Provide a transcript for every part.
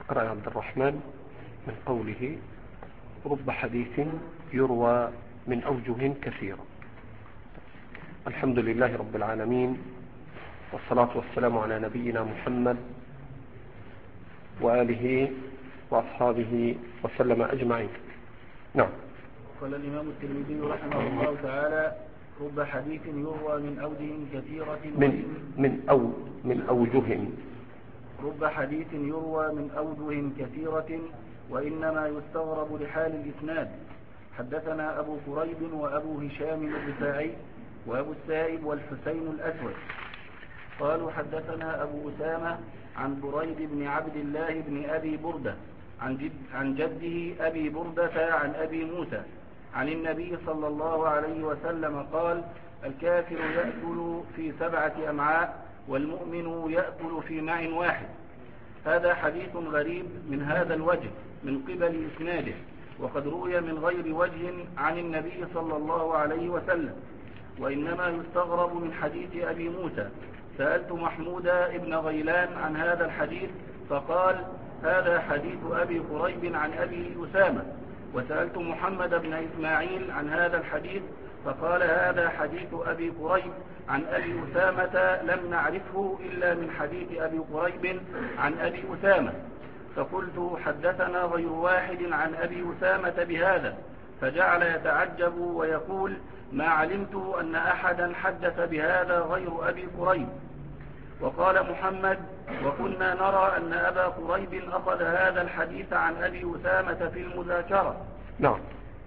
اقرأ يا عبد الرحمن من قوله رب حديث يروى من أوجه كثيرة. الحمد لله رب العالمين، والصلاة والسلام على نبينا محمد وآله وأصحابه وسلم أجمعين. نعم. قال الإمام الترمذي رحمه الله تعالى: رب حديث يروى من أوجه كثيرة من أوجه. رب حديث يروى من أوجه كثيرة وإنما يستغرب لحال الإسناد. حدثنا أبو كريب وأبو هشام الرفاعي وأبو السائب والحسين الأسود قالوا حدثنا أبو أسامة عن بريد بن عبد الله بن أبي بردة عن جده أبي بردة عن أبي موسى عن النبي صلى الله عليه وسلم قال: الكافر يأكل في 7 أمعاء والمؤمن يأكل في مع واحد. هذا حديث غريب من هذا الوجه من قبل إسناده، وقد روي من غير وجه عن النبي صلى الله عليه وسلم، وإنما يستغرب من حديث أبي موسى. سألت محمود ابن غيلان عن هذا الحديث فقال: هذا حديث أبي قريب عن أبي أسامة. وسألت محمد بن إسماعيل عن هذا الحديث فقال: هذا حديث أبي قريب عن أبي أسامة لم نعرفه إلا من حديث أبي قريب عن أبي أسامة. فقلت: حدثنا غير واحد عن أبي أسامة بهذا. فجعل يتعجب ويقول: ما علمت أن أحدا حدث بهذا غير أبي قريب. وقال محمد: وكنا نرى أن أبا قريب أخذ هذا الحديث عن أبي أسامة في المذاكرة. نعم.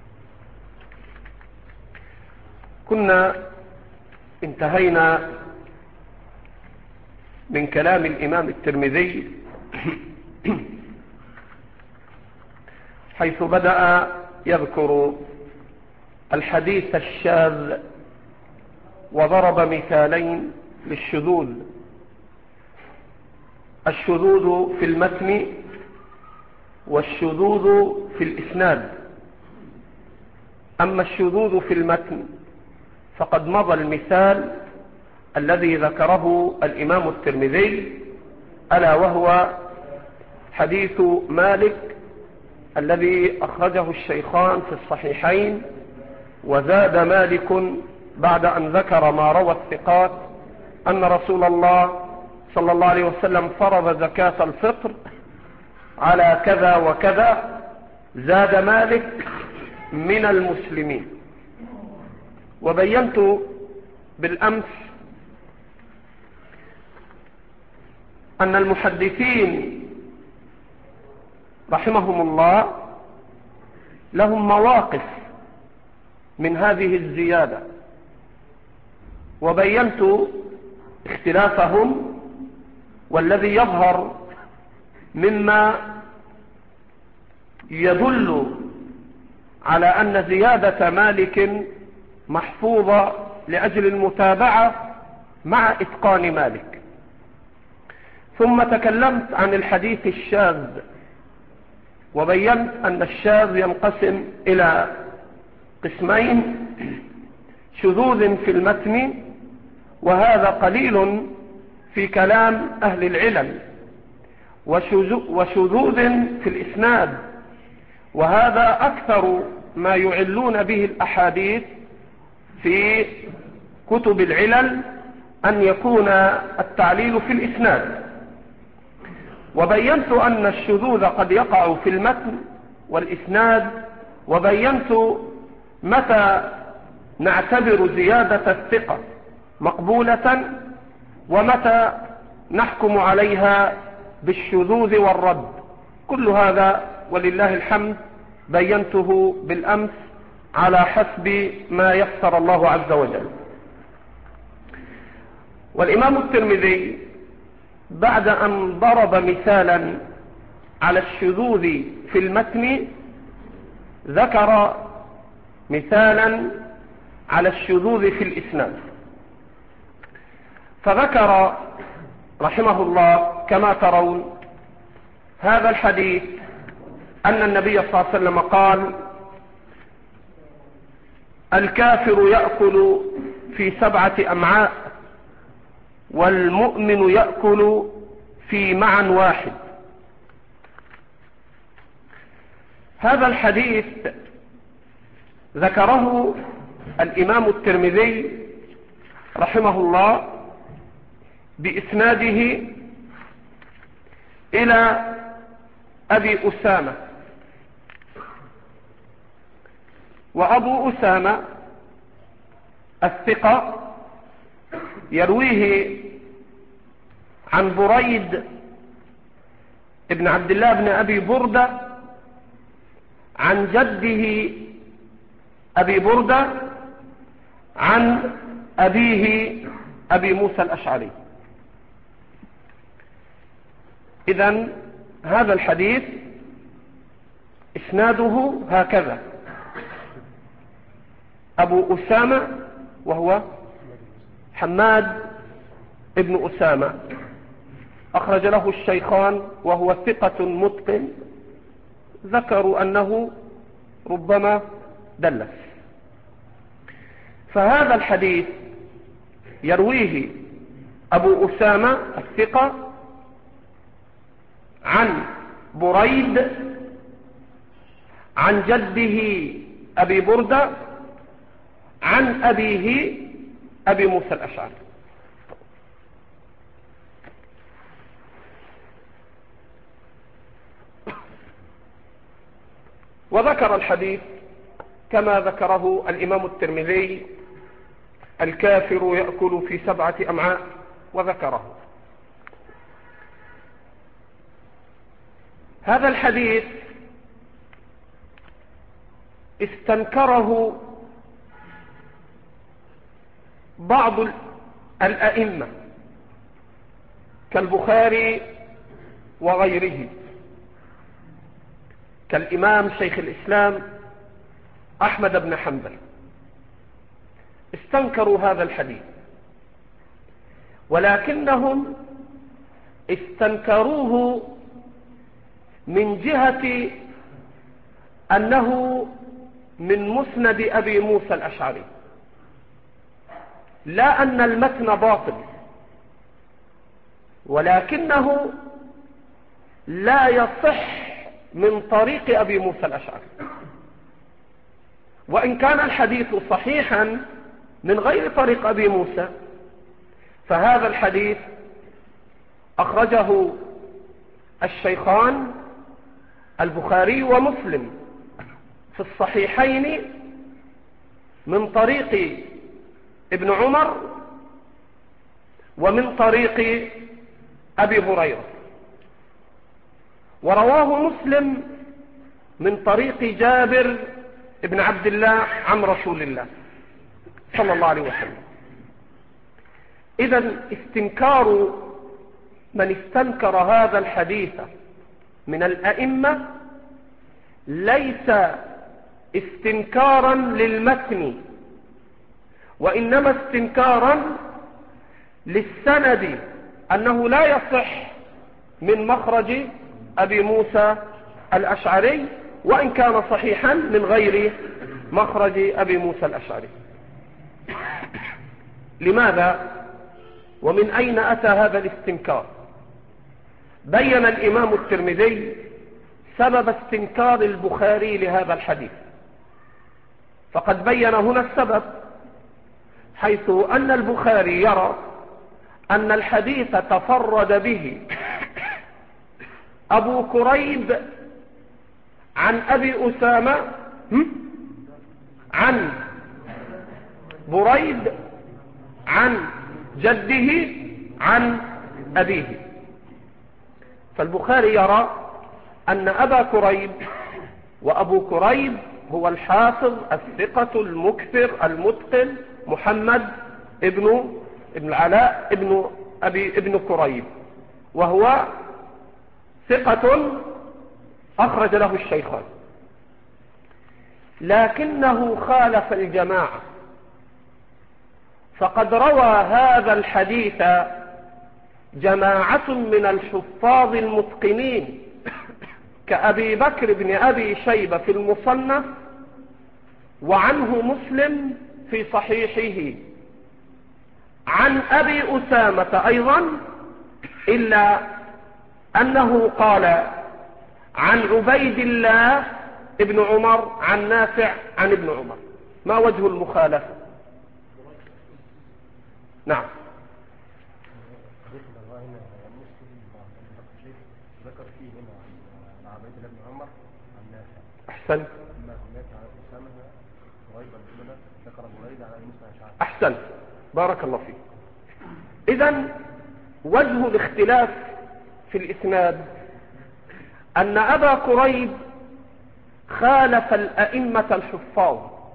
كنا انتهينا من كلام الإمام الترمذي حيث بدأ يذكر الحديث الشاذ وضرب مثالين للشذوذ: الشذوذ في المتن والشذوذ في الإسناد. أما الشذوذ في المتن فقد مضى المثال الذي ذكره الإمام الترمذي، ألا وهو حديث مالك الذي أخرجه الشيخان في الصحيحين. وزاد مالك بعد أن ذكر ما روى الثقات أن رسول الله صلى الله عليه وسلم فرض زكاة الفطر على كذا وكذا، زاد مالك من المسلمين. وبينت بالأمس أن المحدثين رحمهم الله لهم مواقف من هذه الزيادة، وبينت اختلافهم، والذي يظهر مما يدل على أن زيادة مالك محفوظة لأجل المتابعة مع إتقان مالك. ثم تكلمت عن الحديث الشاذ، وبينت أن الشاذ ينقسم إلى قسمين: شذوذ في المتن، وهذا قليل في كلام أهل العلم، وشذوذ في الإسناد، وهذا أكثر ما يعلون به الأحاديث في كتب العلل، أن يكون التعليل في الإسناد. وبينت أن الشذوذ قد يقع في المتن والإسناد، وبينت متى نعتبر زيادة الثقة مقبولة ومتى نحكم عليها بالشذوذ والرد. كل هذا ولله الحمد بينته بالأمس على حسب ما يسر الله عز وجل. والإمام الترمذي بعد أن ضرب مثالا على الشذوذ في المتن ذكر مثالا على الشذوذ في الإسناد، فذكر رحمه الله كما ترون هذا الحديث أن النبي صلى الله عليه وسلم قال: الكافر يأكل في 7 أمعاء والمؤمن يأكل في مع واحد. هذا الحديث ذكره الإمام الترمذي رحمه الله بإسناده إلى أبي أسامة، وأبو أسامة الثقة يرويه عن بريد ابن عبد الله بن أبي بردة عن جده أبي بردة عن أبيه أبي موسى الأشعري. إذن هذا الحديث إسناده هكذا: أبو أسامة وهو حماد ابن أسامة أخرج له الشيخان، وهو ثقة متقن، ذكروا أنه ربما دلس. فهذا الحديث يرويه أبو أسامة الثقة عن بريد عن جده أبي بردة عن أبيه أبي موسى الأشعري. وذكر الحديث كما ذكره الإمام الترمذي: الكافر يأكل في 7 أمعاء، وذكره. هذا الحديث استنكره بعض الأئمة كالبخاري وغيره، كالإمام شيخ الإسلام أحمد بن حنبل، استنكروا هذا الحديث، ولكنهم استنكروه من جهة أنه من مسند أبي موسى الأشعري، لا أن المتن باطل، ولكنه لا يصح من طريق أبي موسى الأشعري. وإن كان الحديث صحيحا من غير طريق أبي موسى، فهذا الحديث أخرجه الشيخان البخاري ومسلم في الصحيحين من طريق ابن عمر ومن طريق أبي هريرة، ورواه مسلم من طريق جابر ابن عبد الله عن رسول الله صلى الله عليه وسلم. إذن استنكار من استنكر هذا الحديث من الأئمة ليس استنكارا للمتن، وإنما استنكارا للسند، أنه لا يصح من مخرج أبي موسى الأشعري، وإن كان صحيحا من غير مخرج أبي موسى الأشعري. لماذا ومن أين أتى هذا الاستنكار؟ بين الإمام الترمذي سبب استنكار البخاري لهذا الحديث، فقد بين هنا السبب، حيث أن البخاري يرى أن الحديث تفرد به أبو كريب عن أبي أسامة عن بريد عن جده عن أبيه. فالبخاري يرى أن أبا كريب، وأبو كريب هو الحافظ الثقة المكثر المتقن محمد ابن العلاء ابن كريب، وهو ثقة أخرج له الشيخان، لكنه خالف الجماعة، فقد روى هذا الحديث جماعة من الحفاظ المتقنين كأبي بكر بن أبي شيبة في المصنف، وعنه مسلم في صحيحه، عن أبي أسامة أيضا، إلا أنه قال عن عبيد الله ابن عمر عن نافع عن ابن عمر. ما وجه المخالفة؟ نعم. ذكر فيه هنا عن عبيد الله بن عمر عن نافع. أحسن. أحسن، بارك الله فيك. إذن وجه الاختلاف في الإسناد أن أبا كريب خالف الأئمة الحفاظ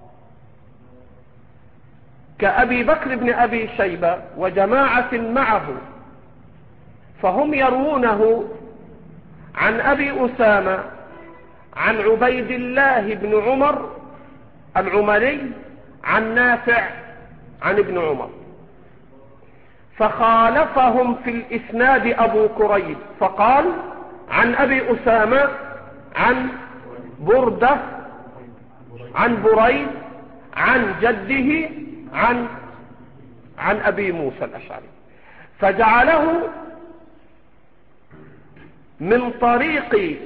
كأبي بكر بن أبي شيبة وجماعة معه، فهم يروونه عن أبي أسامة عن عبيد الله بن عمر العمري عن نافع عن ابن عمر، فخالفهم في الإسناد أبو كريب فقال عن أبي أسامة عن بردة عن بريد عن جده عن أبي موسى الأشعري، فجعله من طريق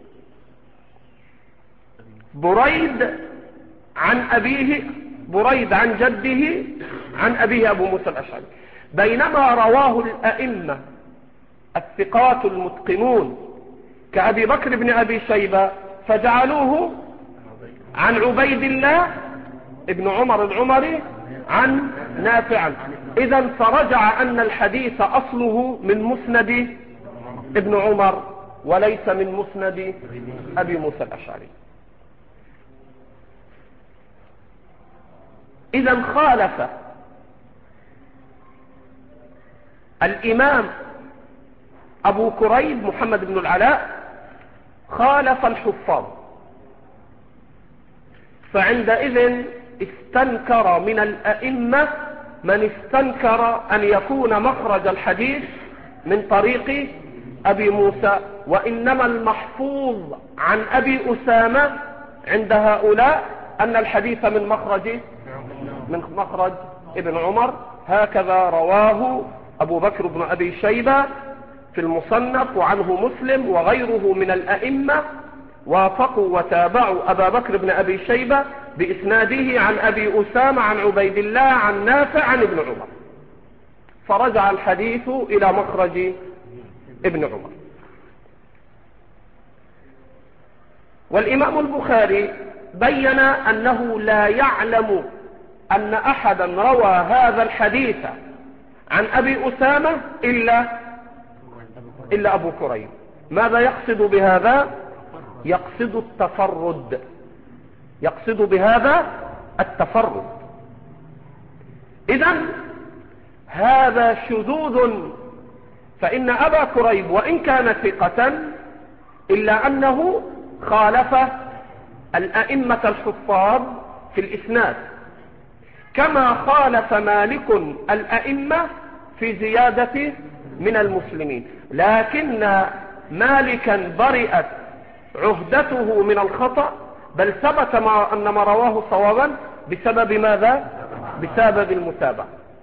بريد عن أبيه، بريد عن جده عن أبيه أبو موسى الأشعري، بينما رواه الأئمة الثقات المتقنون كأبي بكر بن أبي شيبة فجعلوه عن عبيد الله ابن عمر العمري عن نافع. إذن فرجع أن الحديث أصله من مسند ابن عمر وليس من مسند أبي موسى الأشعري. إذن خالف الإمام أبو كريب محمد بن العلاء، خالف الحفاظ، فعندئذ استنكر من الأئمة من استنكر أن يكون مخرج الحديث من طريق أبي موسى، وإنما المحفوظ عن أبي أسامة عند هؤلاء أن الحديث من مخرج ابن عمر. هكذا رواه أبو بكر بن أبي شيبة في المصنف، وعنه مسلم وغيره من الأئمة وافقوا وتابعوا أبا بكر بن أبي شيبة بإسناده عن أبي أسامة عن عبيد الله عن نافع عن ابن عمر، فرجع الحديث إلى مخرج ابن عمر. والإمام البخاري بين أنه لا يعلم أن أحدا روى هذا الحديث عن أبي أسامة إلا أبو كريب. ماذا يقصد بهذا؟ يقصد التفرد، يقصد بهذا التفرد. إذن هذا شذوذ، فإن أبا كريب وإن كان ثقة إلا أنه خالف الأئمة الحفاظ في الإسناد، كما خالف مالك الأئمة في زيادة من المسلمين، لكن مالكا برئت عهدته من الخطأ، بل ثبت أن ما رواه صوابا بسبب ماذا؟ بسبب المتابعة.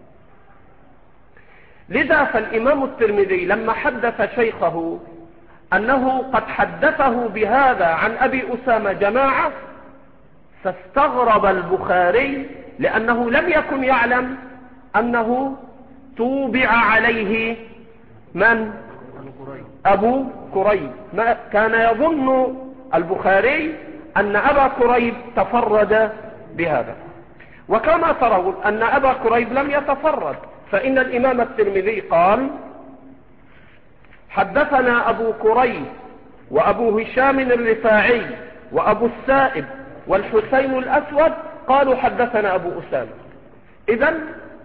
لذا فالإمام الترمذي لما حدث شيخه أنه قد حدثه بهذا عن أبي أسامة جماعة، فاستغرب البخاري لأنه لم يكن يعلم أنه توبع عليه من؟ أبو كريب. ما كان يظن البخاري أن أبا كريب تفرد بهذا، وكما ترون أن أبا كريب لم يتفرد، فإن الإمام الترمذي قال حدثنا أبو كريب وأبو هشام الرفاعي وأبو السائب والحسين الأسود قالوا حدثنا أبو أسامة. إذن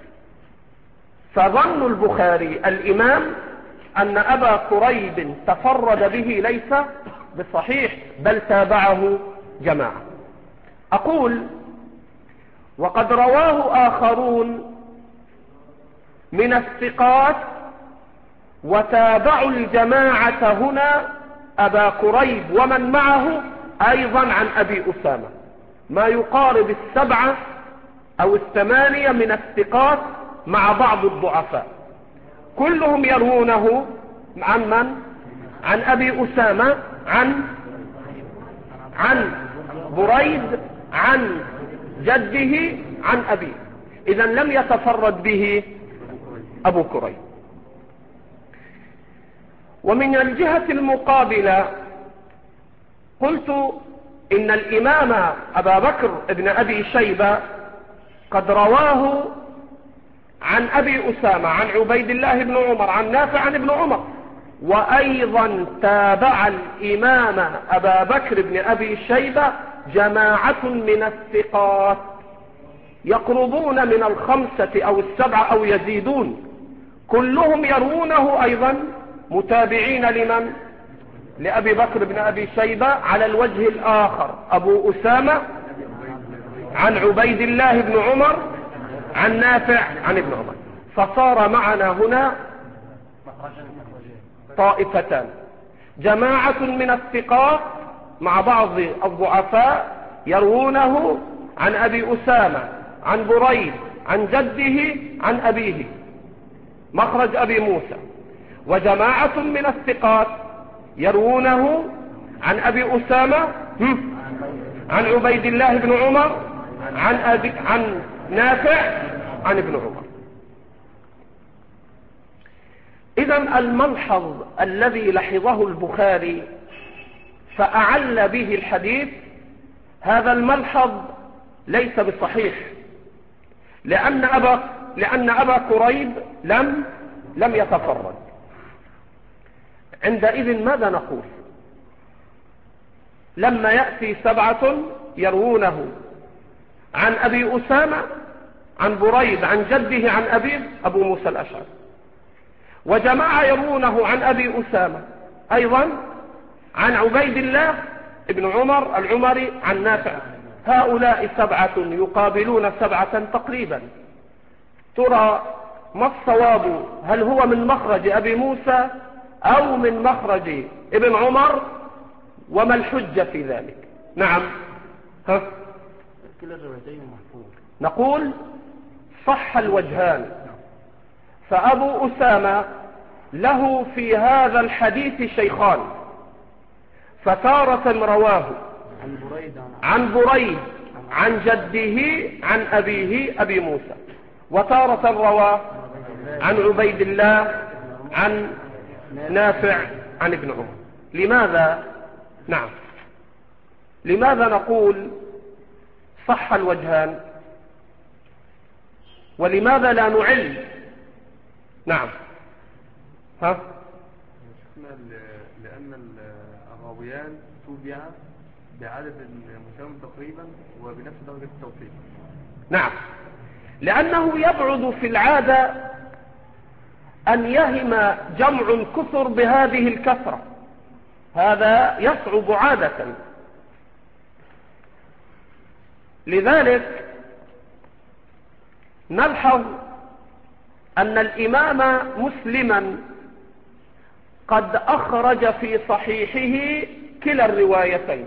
فظن البخاري الإمام أن أبا كريب تفرد به ليس بصحيح، بل تابعه جماعة. أقول وقد رواه آخرون من الثقات وتابعوا الجماعة هنا أبا كريب ومن معه أيضا عن أبي أسامة، ما يقارب 7 أو 8 من الثقات مع بعض الضعفاء، كلهم يروونه عن من؟ عن أبي أسامة عن بريد عن جده عن أبيه، إذا لم يتفرد به أبو كريب. ومن الجهة المقابلة قلت إن الإمام أبا بكر ابن أبي شيبة قد رواه عن أبي أسامة عن عبيد الله بن عمر عن نافع عن ابن عمر، وأيضا تابع الإمام أبا بكر بن أبي شيبة جماعة من الثقات يقربون من 5 أو 7 أو يزيدون، كلهم يروونه أيضا متابعين لمن؟ لأبي بكر بن أبي شيبة على الوجه الآخر، أبو أسامة عن عبيد الله بن عمر عن نافع عن ابن عمر، فصار معنا هنا طائفتان، جماعة من الثقات مع بعض الضعفاء يروونه عن أبي أسامة عن بريد عن جده عن أبيه مخرج أبي موسى، وجماعة من الثقات يروونه عن أبي أسامة عن عبيد الله بن عمر عن نافع عن ابن عمر. إذن الملحظ الذي لحظه البخاري فأعل به الحديث، هذا الملحظ ليس بصحيح، لأن أبا كريب لم يتفرد. عندئذ ماذا نقول لما يأتي 7 يروونه عن أبي أسامة عن بريد عن جده عن أبيه أبو موسى الأشعري، وجماعة يروونه عن أبي أسامة أيضا عن عبيد الله ابن عمر العمري عن نافع، هؤلاء 7 يقابلون 7 تقريبا، ترى ما الصواب؟ هل هو من مخرج أبي موسى أو من مخرج ابن عمر؟ وما الحجة في ذلك؟ نعم، كلا الروايتين محفوظ. نقول صح الوجهان، فأبو أسامة له في هذا الحديث شيخان، فتارة رواه عن بريد عن جده عن أبيه أبي موسى، وتارة رواه عن عبيد الله عن نافع عن ابن عمر. لماذا؟ نعم، لماذا نقول صح الوجهان ولماذا لا نعل؟ نعم، لأن الراويان توبع بعدد مساوي تقريبا وبنفس درجة التوفيق. نعم، لأنه يبعد في العادة أن يهم جمع كثر بهذه الكثرة، هذا يصعب عادة. لذلك نلحظ أن الإمام مسلما قد أخرج في صحيحه كلا الروايتين،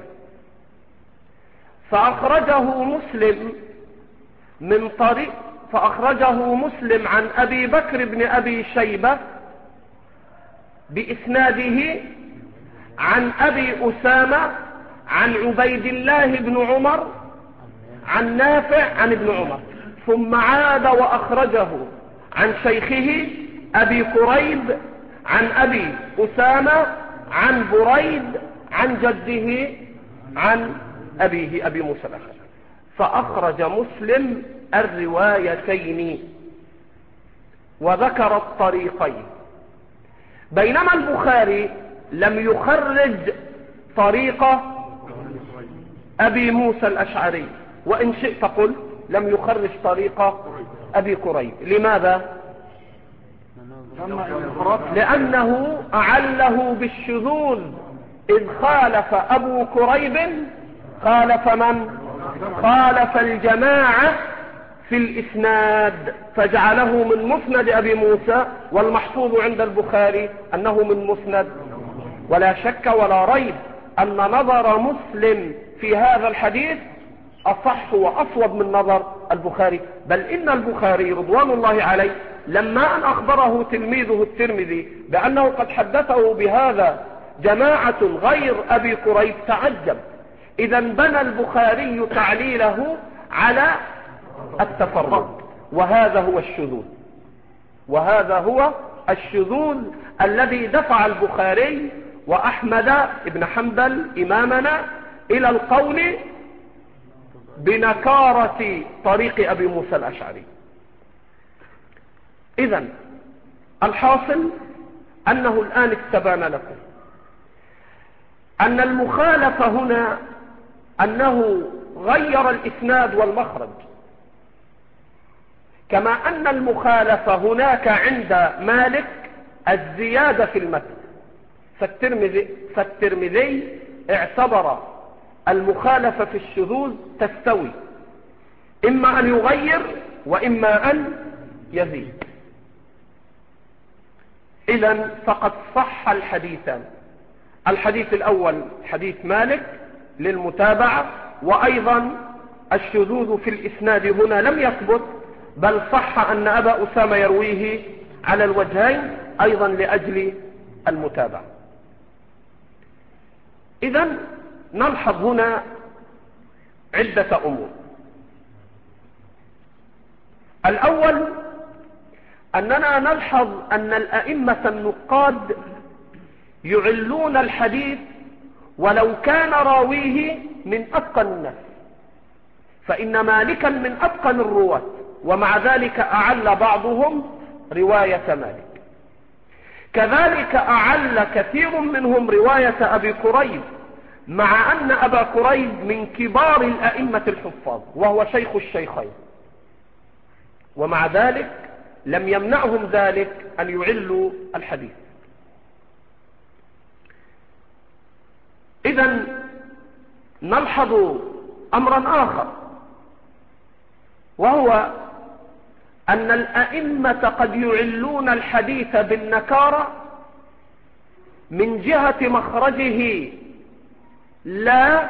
فأخرجه مسلم عن أبي بكر بن أبي شيبة بإسناده عن أبي أسامة عن عبيد الله بن عمر عن نافع عن ابن عمر، ثم عاد وأخرجه عن شيخه أبي كريب عن أبي أسامة عن بريد عن جده عن أبيه أبي موسى الأشعري، فأخرج مسلم الروايتين وذكر الطريقين، بينما البخاري لم يخرج طريق أبي موسى الأشعري، وإن شئت قل لم يخرج طريق أبي كريب. لماذا؟ لأنه أعله بالشذوذ، إذ خالف أبو كريب خالف من؟ خالف الجماعة في الإسناد، فجعله من مسند أبي موسى، والمحفوظ عند البخاري أنه من مسند. ولا شك ولا ريب أن نظر مسلم في هذا الحديث أصح وأصوب من نظر البخاري، بل إن البخاري رضوان الله عليه لما أن أخبره تلميذه الترمذي بأنه قد حدثه بهذا جماعة غير أبي كريب تعجب، إذا بنى البخاري تعليله على التفرد، وهذا هو الشذوذ، وهذا هو الشذوذ الذي دفع البخاري وأحمد بن حنبل إمامنا إلى القول بنكارة طريق أبي موسى الأشعري. إذن الحاصل أنه الآن استبان لكم أن المخالفة هنا أنه غير الإسناد والمخرج، كما أن المخالفة هناك عند مالك الزيادة في المتن، فالترمذي اعتبر المخالفة في الشذوذ تستوي، إما أن يغير وإما أن يزيد. إذن فقد صح الحديثان، الحديث الأول حديث مالك للمتابعة، وأيضا الشذوذ في الإسناد هنا لم يثبت، بل صح أن أبا أسامة يرويه على الوجهين أيضا لأجل المتابعة. إذن نلحظ هنا عدة أمور. الأول أننا نلحظ أن الأئمة النقاد يعلون الحديث ولو كان راويه من أتقن الناس، فإن مالكا من أتقن الرواة، ومع ذلك أعل بعضهم رواية مالك. كذلك أعل كثير منهم رواية أبي كريب، مع أن أبا كريب من كبار الأئمة الحفاظ وهو شيخ الشيخين، ومع ذلك لم يمنعهم ذلك أن يعلوا الحديث. إذن نلحظ أمرا آخر، وهو أن الأئمة قد يعلون الحديث بالنكارة من جهة مخرجه لا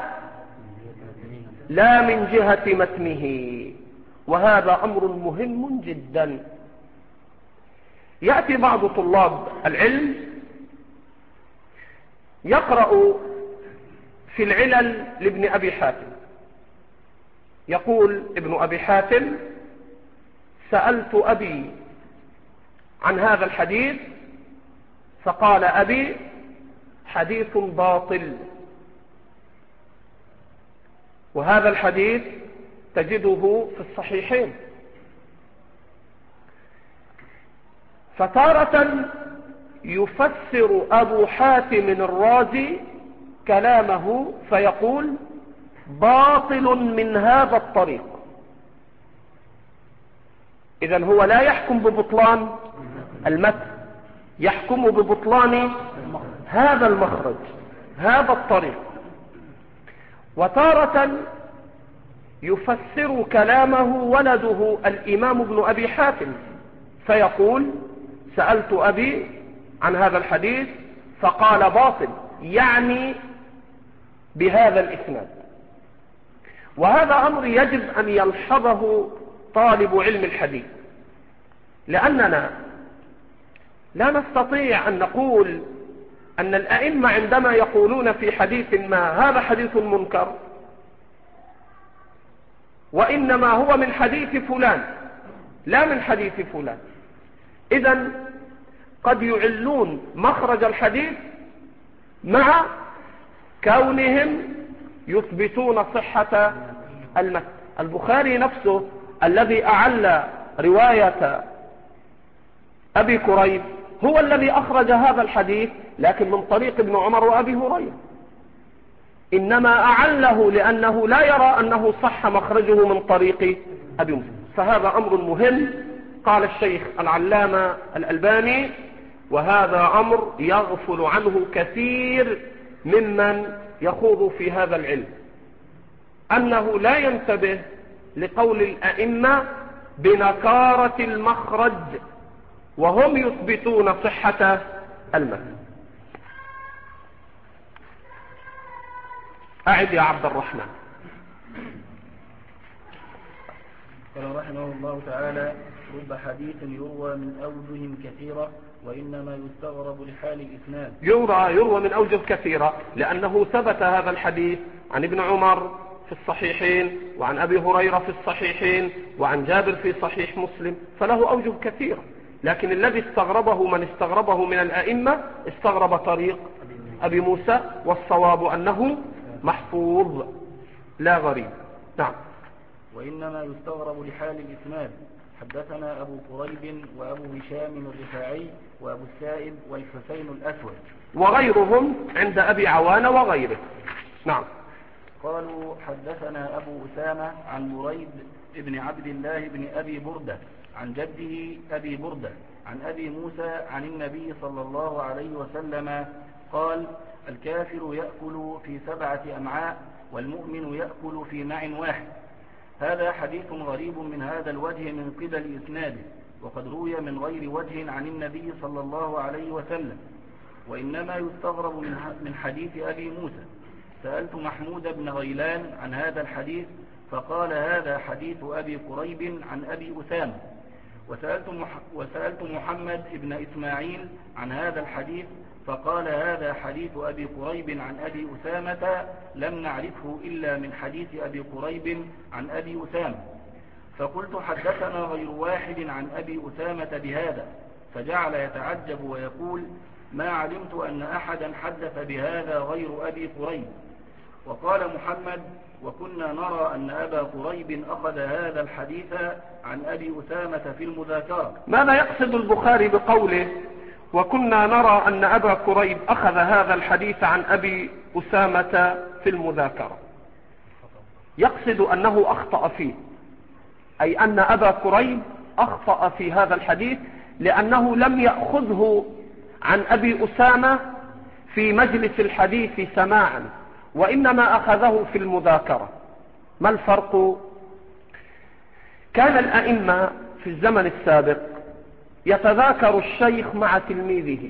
من جهة متنه، وهذا أمر مهم جدا. يأتي بعض طلاب العلم يقرأ في العلل لابن أبي حاتم، يقول ابن أبي حاتم: سألت أبي عن هذا الحديث فقال أبي حديث باطل. وهذا الحديث تجده في الصحيحين. فتارة يفسر أبو حاتم الرازي كلامه فيقول باطل من هذا الطريق. إذن هو لا يحكم ببطلان المتن، يحكم ببطلان هذا المخرج، هذا الطريق. وتارة يفسر كلامه ولده الإمام ابن أبي حاتم فيقول سألت أبي عن هذا الحديث فقال باطل، يعني بهذا الإسناد. وهذا أمر يجب أن يلحظه طالب علم الحديث، لأننا لا نستطيع أن نقول أن الأئمة عندما يقولون في حديث ما هذا حديث منكر وإنما هو من حديث فلان لا من حديث فلان. إذن قد يعلون مخرج الحديث مع كونهم يثبتون صحة المتن. البخاري نفسه الذي أعل رواية أبي كريب هو الذي أخرج هذا الحديث، لكن من طريق ابن عمر وأبي هريرة، إنما أعله لأنه لا يرى أنه صح مخرجه من طريق أبي موسى. فهذا أمر مهم. قال الشيخ العلامة الألباني: وهذا أمر يغفل عنه كثير ممن يخوض في هذا العلم، أنه لا ينتبه لقول الأئمة بنكارة المخرج وهم يثبتون صحة المتن. أعد يا عبد الرحمن. قال رحمه الله تعالى: رب حديث يروى من أوجه كثيرة وإنما يستغرب لحال الإسناد. يروى من أوجه كثيرة لأنه ثبت هذا الحديث عن ابن عمر في الصحيحين، وعن أبي هريرة في الصحيحين، وعن جابر في صحيح مسلم، فله أوجه كثيرة. لكن الذي استغربه من استغربه من الأئمة استغرب طريق أبي موسى، والصواب أنه محفوظ لا غريب. نعم. وإنما يستغرب لحال الإسناد. حدثنا أبو قريب وأبو هشام الرفاعي وأبو السائب والحسين الأسود وغيرهم عند أبي عوان وغيره. نعم. قالوا حدثنا أبو أسامة عن بريد بن عبد الله بن أبي بردة عن جده أبي بردة عن أبي موسى عن النبي صلى الله عليه وسلم قال: الكافر يأكل في 7 أمعاء والمؤمن يأكل في مع واحد. هذا حديث غريب من هذا الوجه من قبل إسناده، وقد روي من غير وجه عن النبي صلى الله عليه وسلم، وإنما يستغرب من حديث أبي موسى. سألت محمود بن غيلان عن هذا الحديث فقال: هذا حديث أبي قريب عن أبي أسامة. وسألت محمد بن إسماعيل عن هذا الحديث فقال: هذا حديث أبي قريب عن أبي أسامة، لم نعرفه إلا من حديث أبي قريب عن أبي أسامة. فقلت: حدثنا غير واحد عن أبي أسامة بهذا. فجعل يتعجب ويقول: ما علمت أن أحدا حدث بهذا غير أبي قريب. وقال محمد: وكنا نرى أن أبا قريب أخذ هذا الحديث عن أبي أسامة في المذاكرة. ماذا يقصد البخاري بقوله وكنا نرى أن أبا قريب أخذ هذا الحديث عن أبي أسامة في المذاكرة؟ يقصد أنه أخطأ فيه، أي أن أبا قريب أخطأ في هذا الحديث لأنه لم يأخذه عن أبي أسامة في مجلس الحديث سماعا، وإنما أخذه في المذاكرة. ما الفرق؟ كان الأئمة في الزمن السابق يتذاكر الشيخ مع تلميذه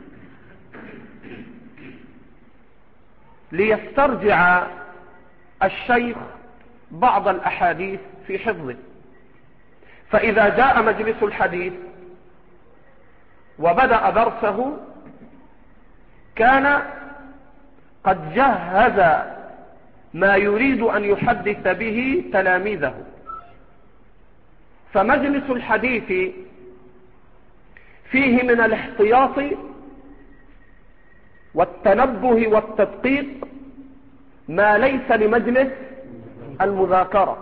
ليسترجع الشيخ بعض الأحاديث في حفظه، فإذا جاء مجلس الحديث وبدأ درسه كان قد جهز ما يريد أن يحدث به تلاميذه، فمجلس الحديث فيه من الاحتياط والتنبه والتدقيق ما ليس لمجلس المذاكرة.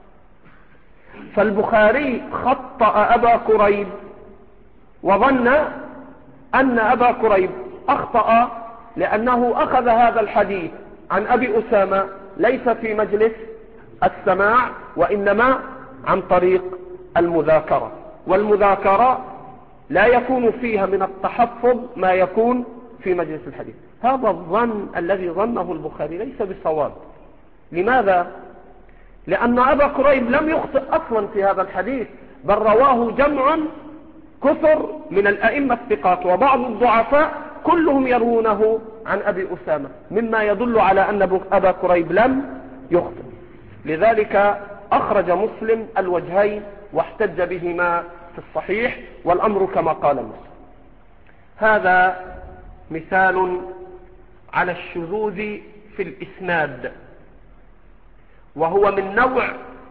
فالبخاري خطأ أبا قريب وظن أن أبا قريب أخطأ لأنه أخذ هذا الحديث عن أبي أسامة ليس في مجلس السماع، وإنما عن طريق المذاكرة، والمذاكرة لا يكون فيها من التحفظ ما يكون في مجلس الحديث. هذا الظن الذي ظنه البخاري ليس بصواب. لماذا؟ لأن أبا قريب لم يخطئ أصلا في هذا الحديث، بل رواه جمع كثر من الأئمة الثقات وبعض الضعفاء كلهم يروونه عن أبي أسامة، مما يدل على أن أبا قريب لم يخطئ. لذلك أخرج مسلم الوجهين واحتج بهما في الصحيح، والأمر كما قال مسلم. هذا مثال على الشذوذ في الإسناد، وهو من نوع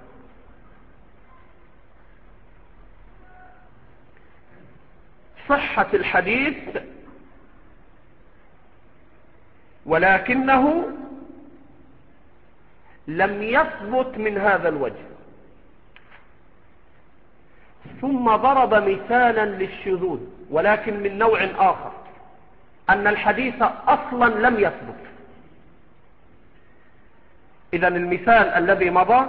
صحة الحديث، ولكنه لم يثبت من هذا الوجه. ثم ضرب مثالا للشذوذ ولكن من نوع آخر، أن الحديث أصلا لم يثبت. إذن المثال الذي مضى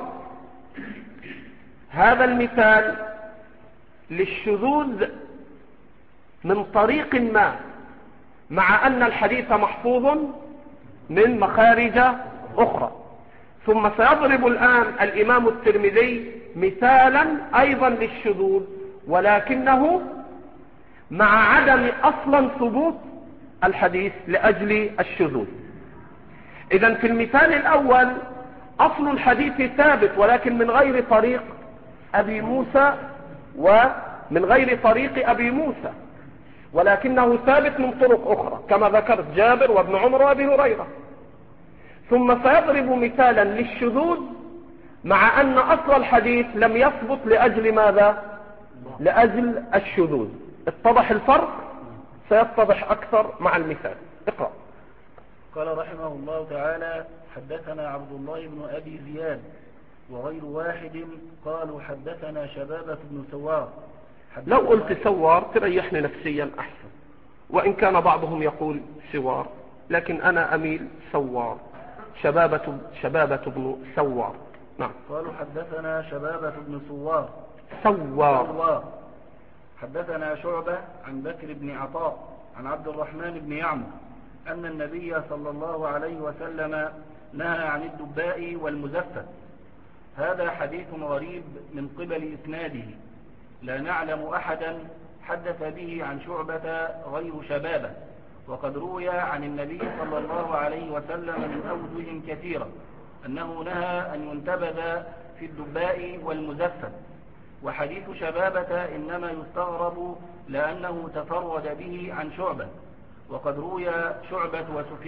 هذا المثال للشذوذ من طريق ما، مع أن الحديث محفوظ من مخارج أخرى. ثم سيضرب الآن الإمام الترمذي مثالا أيضا للشذوذ، ولكنه مع عدم أصلا ثبوت الحديث لأجل الشذوذ. إذن في المثال الأول أصل الحديث ثابت ولكن من غير طريق أبي موسى ومن غير طريق أبي موسى، ولكنه ثابت من طرق أخرى كما ذكرت جابر وابن عمر وابي هريرة. ثم سيضرب مثالا للشذوذ مع أن أصل الحديث لم يثبت لأجل ماذا؟ لأجل الشذوذ. اتضح الفرق؟ سيتضح أكثر مع المثال. اقرأ. قال رحمه الله تعالى: حدثنا عبد الله بن أبي زياد وغير واحد قالوا حدثنا شبابة بن سوار. لو قلت سوار تريحني نفسيا أحسن، وإن كان بعضهم يقول سوار، لكن أنا أميل سوار. شبابة بن سوار. نعم. قالوا حدثنا شبابة بن سوار. حدثنا شعبة عن بكر بن عطاء عن عبد الرحمن بن يعمر أن النبي صلى الله عليه وسلم نهى عن الدباء والمزفت. هذا حديث غريب من قبل إسناده، لا نعلم أحدا حدث به عن شعبة غير شبابة، وقد روي عن النبي صلى الله عليه وسلم من أوجه كثيرة أنه نهى أن ينتبذ في الدباء والمزفت. وحديث شبابة إنما يستغرب لأنه تفرد به عن شعبة، وقد روى شعبة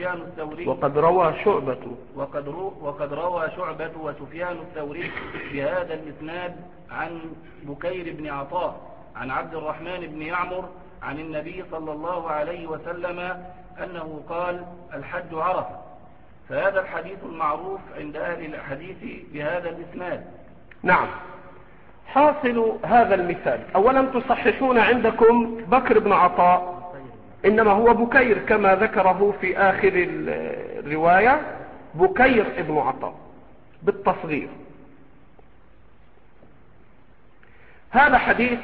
وسفيان الثوري بهذا الإسناد عن بكير بن عطاء عن عبد الرحمن بن يعمر عن النبي صلى الله عليه وسلم أنه قال: الحج عرفة. فهذا الحديث المعروف عند أهل الحديث بهذا الإسناد. نعم. حاصل هذا المثال: أولا تصححون عندكم بكر بن عطاء، إنما هو بكير كما ذكره في آخر الرواية، بكير بن عطاء بالتصغير. هذا حديث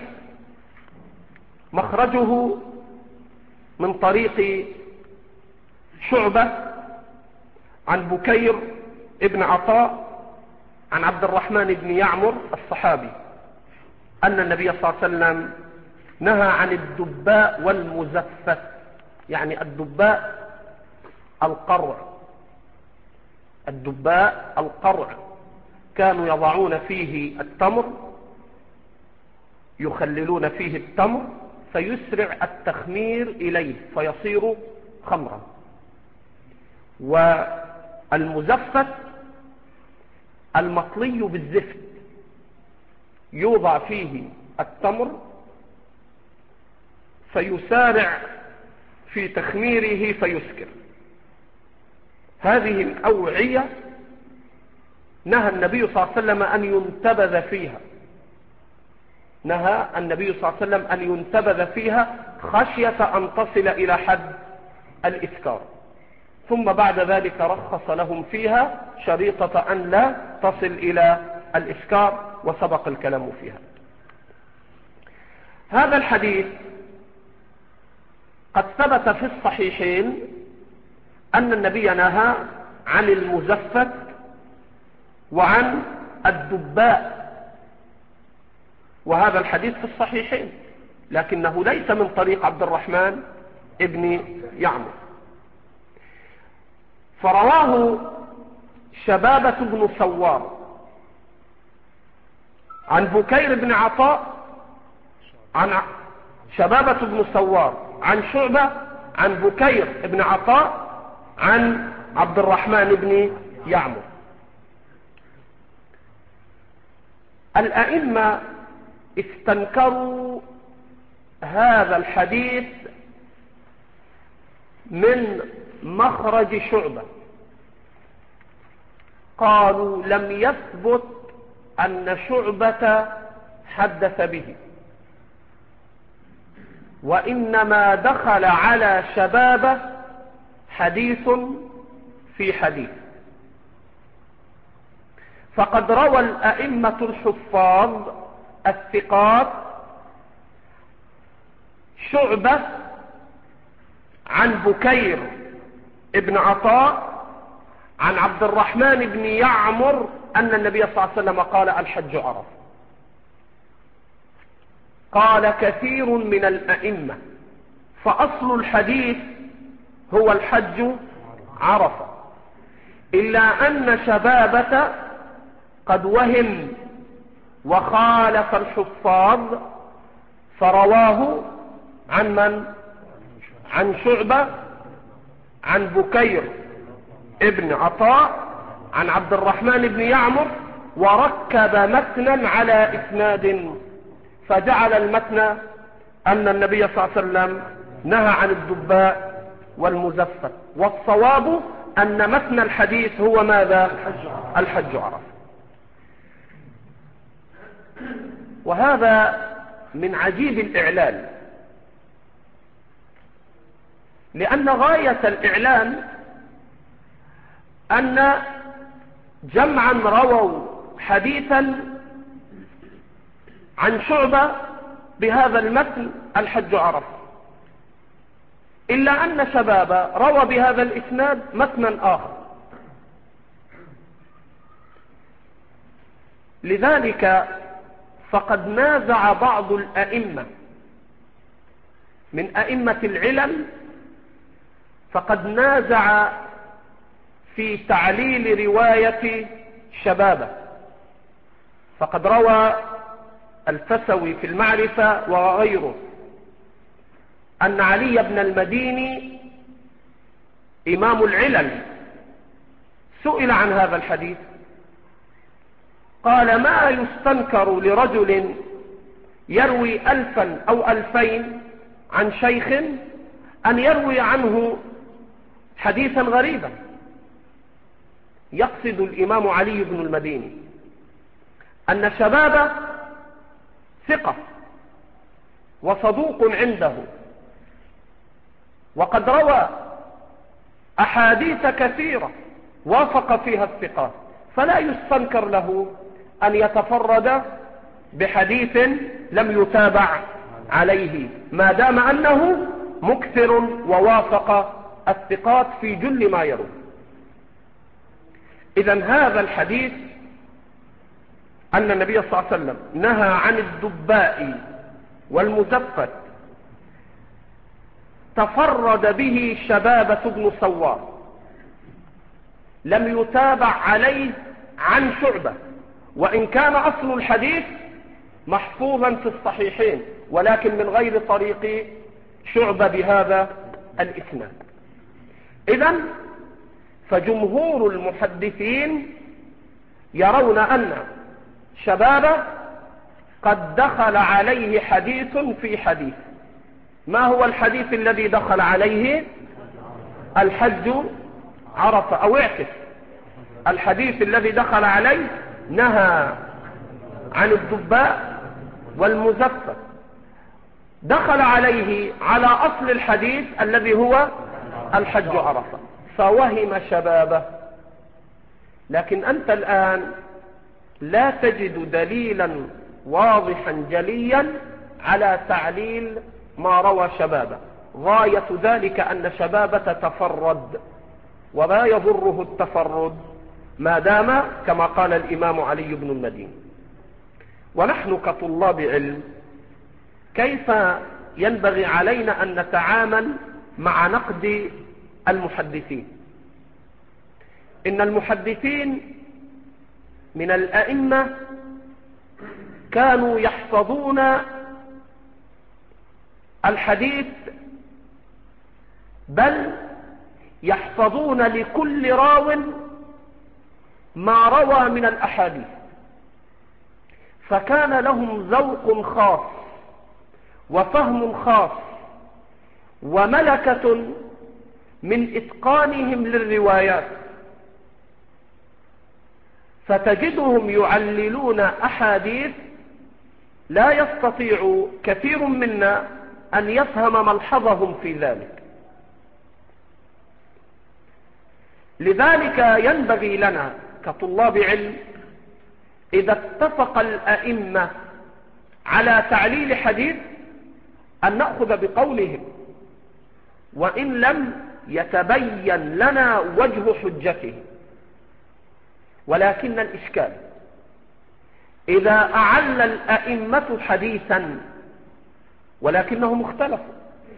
مخرجه من طريق شعبة عن بكير ابن عطاء عن عبد الرحمن بن يعمر الصحابي أن النبي صلى الله عليه وسلم نهى عن الدباء والمزفت. يعني الدباء القرع كانوا يضعون فيه التمر، يخللون فيه التمر فيسرع التخمير إليه فيصير خمرا. والمزفت المطلي بالزفت، يوضع فيه التمر فيسارع في تخميره فيسكر. هذه الأوعية نهى النبي صلى الله عليه وسلم أن ينتبذ فيها، نهى النبي صلى الله عليه وسلم أن ينتبذ فيها خشية أن تصل إلى حد الإسكار، ثم بعد ذلك رخص لهم فيها شريطة أن لا تصل إلى الإسكار، وسبق الكلام فيها. هذا الحديث قد ثبت في الصحيحين أن النبي نهى عن المزفت وعن الدباء، وهذا الحديث في الصحيحين، لكنه ليس من طريق عبد الرحمن ابن يعمر. فرواه شبابة بن سوار عن بكير بن عطاء عن شبابة بن سوار عن شعبة عن بكير بن عطاء عن عبد الرحمن بن يعمر. الأئمة استنكروا هذا الحديث من مخرج شعبة، قالوا لم يثبت أن شعبة حدث به، وإنما دخل على شبابه حديث في حديث. فقد روى الأئمة الحفاظ الثقات شعبة عن بكير ابن عطاء عن عبد الرحمن بن يعمر أن النبي صلى الله عليه وسلم قال: الحج عرفة. قال كثير من الأئمة فأصل الحديث هو الحج عرفة، إلا أن شبابة قد وهم وخالف الحفاظ فرواه عن من؟ عن شعبة عن بكير ابن عطاء عن عبد الرحمن بن يعمر، وركب متنا على إسناد، فجعل المتن أن النبي صلى الله عليه وسلم نهى عن الدباء والمزفت، والصواب أن متن الحديث هو ماذا؟ الحج عرفة. وهذا من عجيب الإعلان، لأن غاية الإعلان أن جمعا رووا حديثا عن شعبة بهذا المتن الحج عرفة، إلا أن شباب روى بهذا الإسناد متنا آخر. لذلك فقد نازع بعض الأئمة من أئمة العلل، فقد نازع في تعليل رواية شبابة، فقد روى الفسوي في المعرفة وغيره أن علي بن المديني إمام العلل سئل عن هذا الحديث، قال: ما يستنكر لرجل يروي 1000 أو 2000 عن شيخ أن يروي عنه حديثا غريبا. يقصد الإمام علي بن المديني أن شبابه ثقة وصدوق عنده، وقد روى أحاديث كثيرة وافق فيها الثقات، فلا يستنكر له أن يتفرد بحديث لم يتابع عليه، ما دام أنه مكثر ووافق الثقات في جل ما يروي. إذن هذا الحديث أن النبي صلى الله عليه وسلم نهى عن الدباء والمزفت تفرد به شبابة بن سوار، لم يتابع عليه عن شعبة، وإن كان أصل الحديث محفوظا في الصحيحين، ولكن من غير طريق شعبة بهذا الإسناد. إذن فجمهور المحدثين يرون أن شبابه قد دخل عليه حديث في حديث. ما هو الحديث الذي دخل عليه؟ الحج عرفة، أو اعكس، الحديث الذي دخل عليه نهى عن الدباء والمزفت، دخل عليه على أصل الحديث الذي هو الحج عرفة، فوهم شبابه. لكن أنت الآن لا تجد دليلا واضحا جليا على تعليل ما روى شبابه. غاية ذلك أن شبابه تفرد، ولا يضره التفرد ما دام كما قال الإمام علي بن المديني. ونحن كطلاب علم كيف ينبغي علينا أن نتعامل مع نقد المحدثين؟ إن المحدثين من الأئمة كانوا يحفظون الحديث، بل يحفظون لكل راو ما روى من الأحاديث، فكان لهم ذوق خاص وفهم خاص وملكة من إتقانهم للروايات، فتجدهم يعللون أحاديث لا يستطيع كثير منا أن يفهم ملحظهم في ذلك. لذلك ينبغي لنا كطلاب علم إذا اتفق الأئمة على تعليل حديث أن نأخذ بقولهم، وإن لم يتبين لنا وجه حجته. ولكن الإشكال إذا أعل الأئمة حديثا ولكنهم اختلفوا،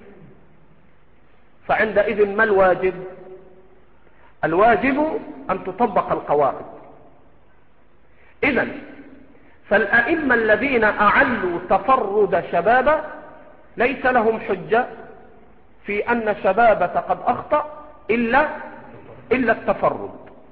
فعندئذ ما الواجب؟ الواجب أن تطبق القواعد. إذن فالأئمة الذين أعلوا تفرد شبابة ليس لهم حجة في أن شبابة قد أخطأ إلا التفرد.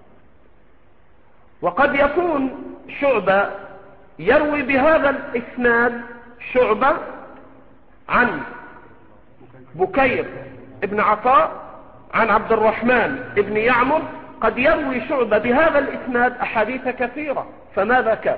وقد يكون شعبة يروي بهذا الإسناد شعبة عن بكير ابن عطاء عن عبد الرحمن ابن يعمر، قد يروي شعبة بهذا الإسناد أحاديث كثيرة، فماذا كان؟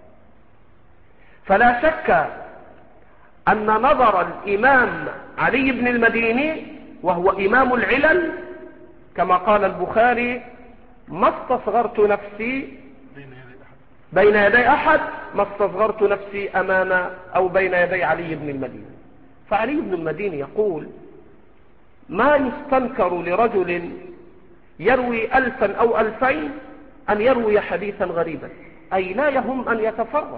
فلا شك أن نظر الإمام علي بن المديني وهو إمام العلل كما قال البخاري: ما استصغرت نفسي بين يدي أحد، ما استصغرت نفسي أمام أو بين يدي علي بن المديني. فعلي بن المديني يقول: ما يستنكر لرجل يروي 1000 أو 2000 أن يروي حديثا غريبا، أي لا يهم أن يتفرد.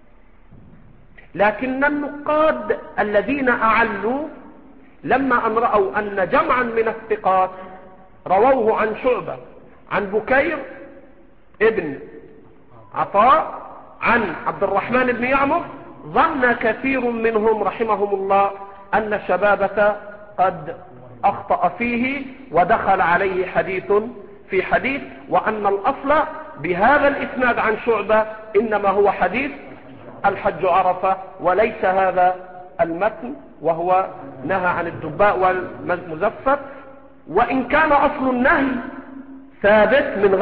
لكن النقاد الذين أعلوا لما أن رأوا أن جمعا من الثقات رووه عن شعبة عن بكير ابن عطاء عن عبد الرحمن بن يعمر، ظن كثير منهم رحمهم الله أن شبابة قد أخطأ فيه ودخل عليه حديث في حديث، وأن الأصل بهذا الإسناد عن شعبة إنما هو حديث الحج عرفة وليس هذا المتن، وهو نهى عن الدباء والمزفت، وإن كان أصل النهي ثابت من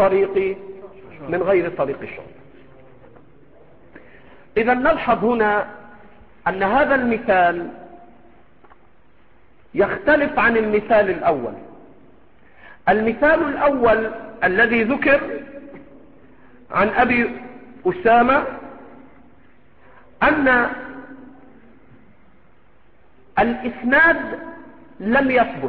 غير طريق شعبة. إذا نلحظ هنا أن هذا المثال يختلف عن المثال الأول. المثال الأول الذي ذكر عن أبي أسامة أن الإسناد لم يثبت،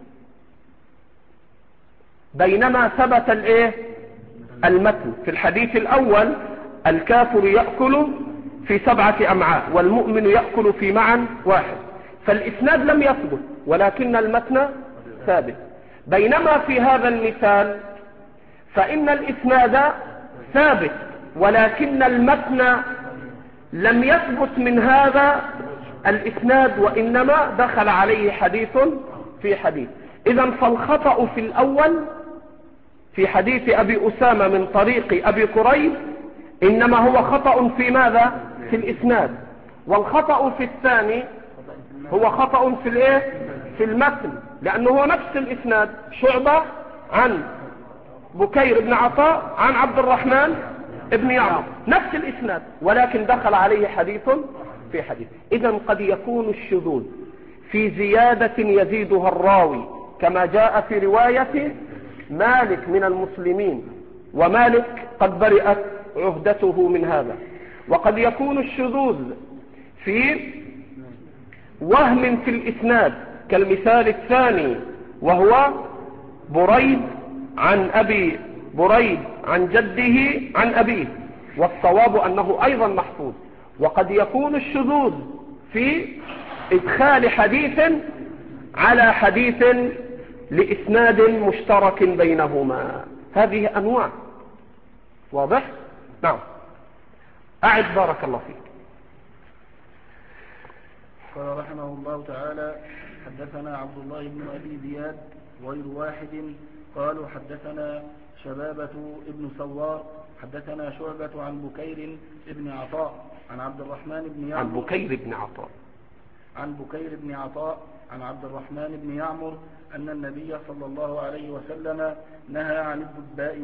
بينما ثبت المتن. في الحديث الأول: الكافر يأكل في 7 أمعاء والمؤمن يأكل في معا واحد. فالإسناد لم يثبت ولكن المتن ثابت. بينما في هذا المثال فإن الإسناد ثابت ولكن المتن لم يثبت من هذا الإسناد، وإنما دخل عليه حديث في حديث. إذن فالخطأ في الأول في حديث أبي أسامة من طريق أبي كريب إنما هو خطأ في ماذا؟ في الإسناد. والخطأ في الثاني هو خطأ في المتن، لأنه هو نفس الإسناد: شعبة عن بكير بن عطاء عن عبد الرحمن ابن يعمر، نفس الإسناد، ولكن دخل عليه حديث في حديث. إذن قد يكون الشذوذ في زيادة يزيدها الراوي كما جاء في رواية مالك من المسلمين، ومالك قد برئت عهدته من هذا. وقد يكون الشذوذ في وهم في الإسناد كالمثال الثاني، وهو بريد عن أبي بريد عن جده عن أبيه، والصواب أنه أيضا محفوظ. وقد يكون الشذوذ في إدخال حديث على حديث لإسناد مشترك بينهما. هذه أنواع. واضح؟ نعم. أعد بارك الله فيك. قال رحمه الله تعالى: حدثنا عبد الله بن أبي زياد غير واحد قالوا حدثنا شبابة ابن سوار حدثنا شعبة عن بكير ابن عطاء عن عبد الرحمن بن يعمر عن بكير بن عطاء عن عبد الرحمن بن يعمر أن النبي صلى الله عليه وسلم نهى عن الدباء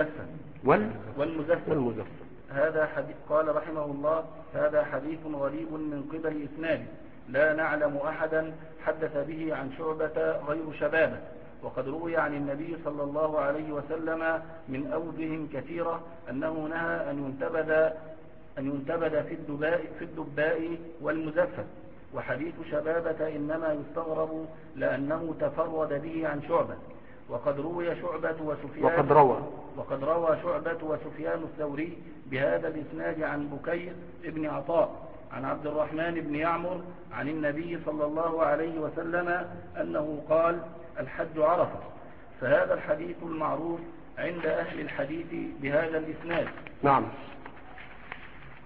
والمزفت. هذا حديث. قال رحمه الله: هذا حديث غريب من قبل إسناد، لا نعلم أحدا حدث به عن شعبة غير شبابة. وقد روي عن النبي صلى الله عليه وسلم من أوجه كثيرة أنه نهى أن ينتبذ في الدباء والمزفت. وحديث شبابة إنما يستغرب لأنه تفرد به عن شعبة. وقد روى شعبة وسفيان الثوري بهذا الإسناد عن بكير ابن عطاء عن عبد الرحمن بن يعمر عن النبي صلى الله عليه وسلم أنه قال: الحج عرفة. فهذا الحديث المعروف عند أهل الحديث بهذا الإسناد. نعم.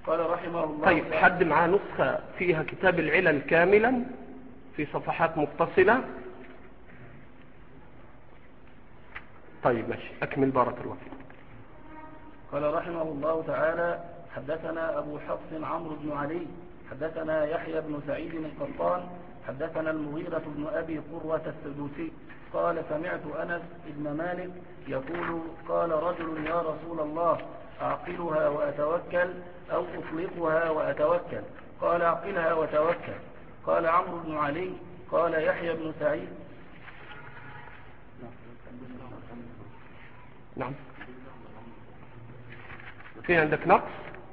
قال رحمه الله. طيب حد معاه نسخة فيها كتاب العلل كاملا في صفحات متصلة؟ طيب ماشي، أكمل بارك الله فيك. قال رحمه الله تعالى: حدثنا أبو حفص عمرو بن علي حدثنا يحيى بن سعيد القطان حدثنا المغيرة بن أبي قروة السدوسي قال: سمعت أنس بن مالك يقول: قال رجل: يا رسول الله، أعقلها وأتوكل أو أطلقها وأتوكل؟ قال: أعقلها وتوكل. قال عمرو بن علي: قال يحيى بن سعيد. نعم، في عندك نقص؟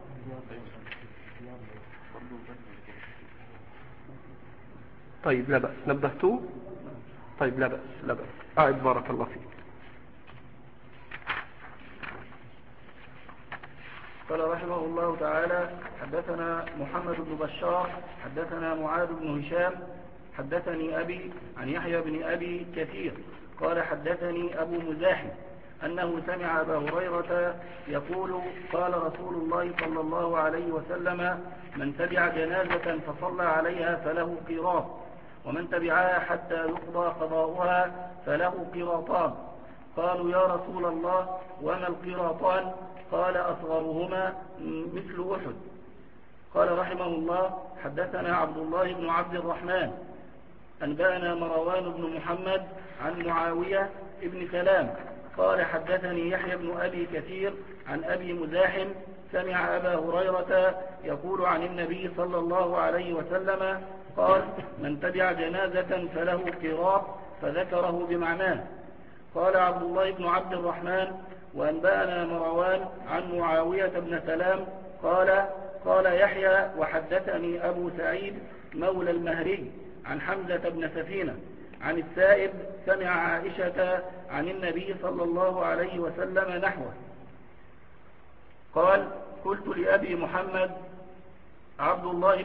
طيب لا بأس، نبهتوه؟ طيب لا بأس لا بأس، أعد بارك الله فيك. قال رحمه الله تعالى: حدثنا محمد بن بشار حدثنا معاذ بن هشام حدثني أبي عن يحيى بن أبي كثير قال: حدثني أبو مزاحم أنه سمع أبا هريرة يقول: قال رسول الله صلى الله عليه وسلم: من تبع جنازة فصلى عليها فله قيراط، ومن تبعها حتى يقضى قضاؤها فله قيراطان. قالوا: يا رسول الله، وما القيراطان؟ قال: أصغرهما مثل أحد. قال رحمه الله: حدثنا عبد الله بن عبد الرحمن أنبأنا مروان بن محمد عن معاوية ابن سلام قال: حدثني يحيى بن أبي كثير عن أبي مزاحم سمع أبا هريرة يقول عن النبي صلى الله عليه وسلم قال: من تبع جنازة فله قيراط، فذكره بمعناه. قال عبد الله بن عبد الرحمن: وأنبأنا مروان عن معاوية بن سلام قال يحيى: وحدثني أبو سعيد مولى المهري عن حمزة بن سفينة عن السائب سمع عائشة عن النبي صلى الله عليه وسلم نحوه. قال: قلت لأبي محمد عبد الله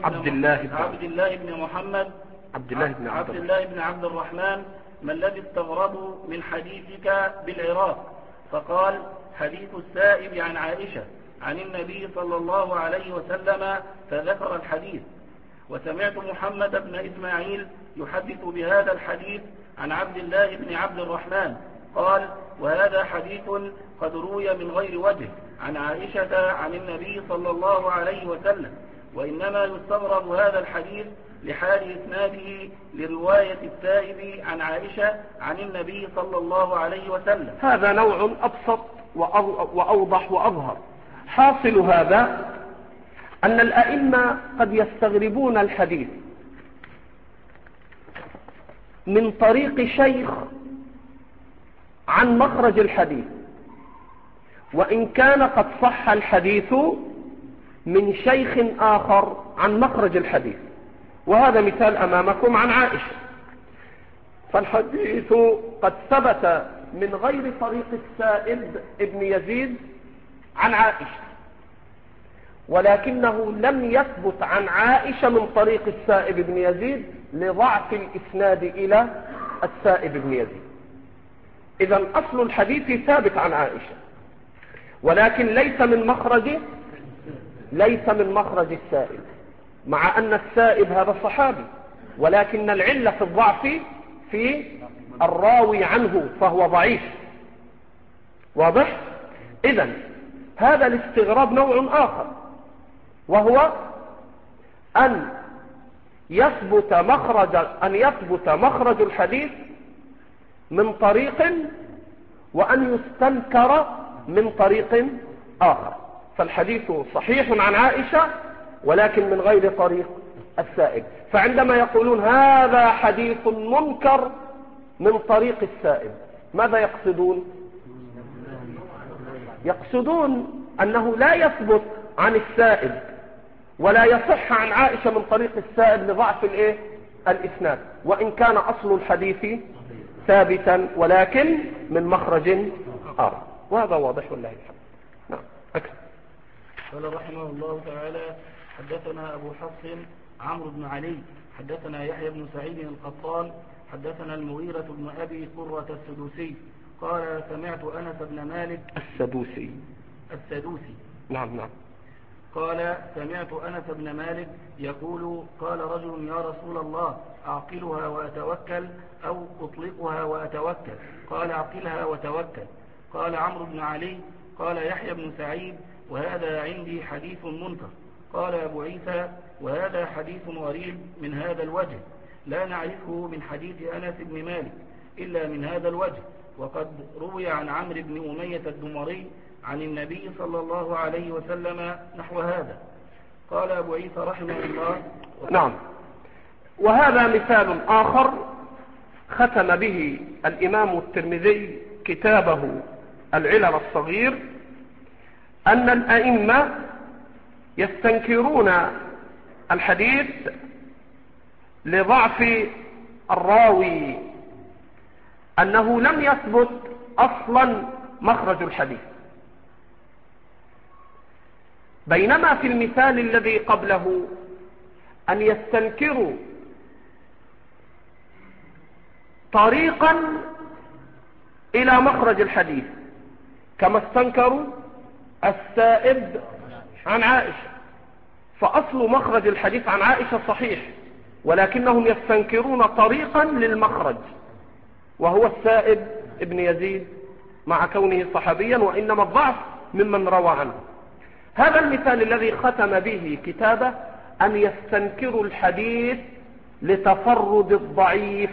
بن عبد الرحمن: ما الذي استغربوا من حديثك بالعراق؟ فقال: حديث السائب عن عائشة عن النبي صلى الله عليه وسلم، فذكر الحديث. وسمعت محمد بن إسماعيل يحدث بهذا الحديث عن عبد الله بن عبد الرحمن قال: وهذا حديث قد روي من غير وجه عن عائشة عن النبي صلى الله عليه وسلم، وإنما يستغرب هذا الحديث لحال إسناده لرواية السائب عن عائشة عن النبي صلى الله عليه وسلم. هذا نوع أبسط وأوضح وأظهر. حاصل هذا أن الأئمة قد يستغربون الحديث من طريق شيخ عن مخرج الحديث، وإن كان قد صح الحديث من شيخ آخر عن مخرج الحديث. وهذا مثال أمامكم عن عائشة، فالحديث قد ثبت من غير طريق السائب ابن يزيد عن عائشة، ولكنه لم يثبت عن عائشة من طريق السائب ابن يزيد لضعف الإسناد إلى السائب ابن يزيد. إذن أصل الحديث ثابت عن عائشة، ولكن ليس من مخرج السائب، مع أن السائب هذا صحابي، ولكن العلة في الضعف في الراوي عنه، فهو ضعيف. واضح؟ إذن هذا الاستغراب نوع آخر، وهو أن يثبت مخرج الحديث من طريق، وأن يستنكر من طريق آخر. فالحديث صحيح عن عائشة ولكن من غير طريق السائب. فعندما يقولون هذا حديث منكر من طريق السائب، ماذا يقصدون؟ يقصدون أنه لا يثبت عن السائب ولا يصح عن عائشة من طريق السائب لضعف الإسناد، وإن كان أصل الحديث ثابتا ولكن من مخرج آخر. وهذا واضح والله الحمد. نعم. أكثر. قال رحمه الله تعالى: حدثنا أبو حفص عمرو بن علي حدثنا يحيى بن سعيد القطان حدثنا المغيرة بن أبي قرة السدوسي قال: سمعت أنس بن مالك السدوسي. السدوسي نعم. قال سمعت أنس بن مالك يقول قال رجل يا رسول الله أعقلها وأتوكل أو أطلقها وأتوكل؟ قال أعقلها وتوكل. قال عمرو بن علي قال يحيى بن سعيد وهذا عندي حديث منكر. قال أبو عيسى وهذا حديث غريب من هذا الوجه، لا نعرفه من حديث أنس بن مالك إلا من هذا الوجه، وقد روي عن عمرو بن أمية الدمري عن النبي صلى الله عليه وسلم نحو هذا. قال أبو عيسى رحمه الله. نعم. وهذا مثال آخر ختم به الإمام الترمذي كتابه العلل الصغير، أن الأئمة يستنكرون الحديث لضعف الراوي، أنه لم يثبت أصلا مخرج الحديث، بينما في المثال الذي قبله أن يستنكروا طريقا إلى مخرج الحديث، كما استنكروا السائب عن عائشة، فأصل مخرج الحديث عن عائشة صحيح، ولكنهم يستنكرون طريقا للمخرج وهو السائب ابن يزيد مع كونه صحابيا، وإنما الضعف ممن روى عنه. هذا المثال الذي ختم به كتابه أن يستنكروا الحديث لتفرد الضعيف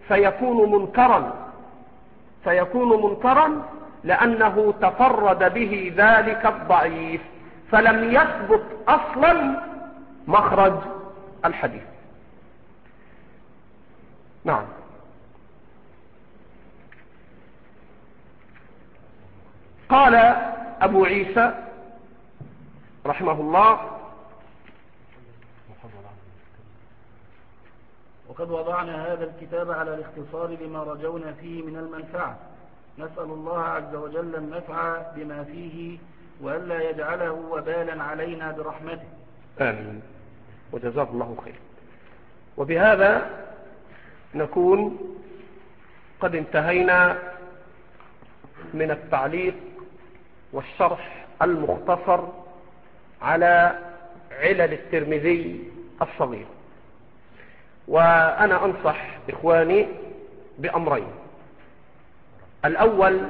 فيكون منكرا لأنه تفرد به ذلك الضعيف، فلم يثبت أصلا مخرج الحديث. نعم. قال أبو عيسى رحمه الله وقد وضعنا هذا الكتاب على الاختصار لما رجونا فيه من المنفعة، نسأل الله عز وجل النفع بما فيه وألا يجعله وبالا علينا برحمته. آمين، وجزاه الله خير. وبهذا نكون قد انتهينا من التعليق والشرح المختصر على علل الترمذي الصغير. وأنا أنصح إخواني بأمرين: الأول،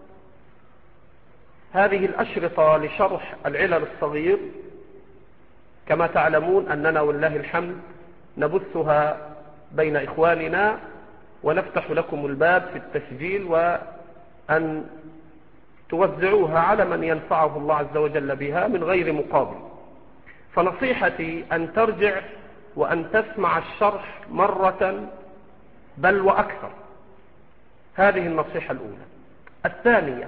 هذه الأشرطة لشرح العلل الصغير كما تعلمون أننا والله الحمد نبثها بين إخواننا، ونفتح لكم الباب في التسجيل وأن توزعوها على من ينفعه الله عز وجل بها من غير مقابل. فنصيحتي أن ترجع وأن تسمع الشرح مرة بل وأكثر. هذه النصيحة الأولى. الثانية،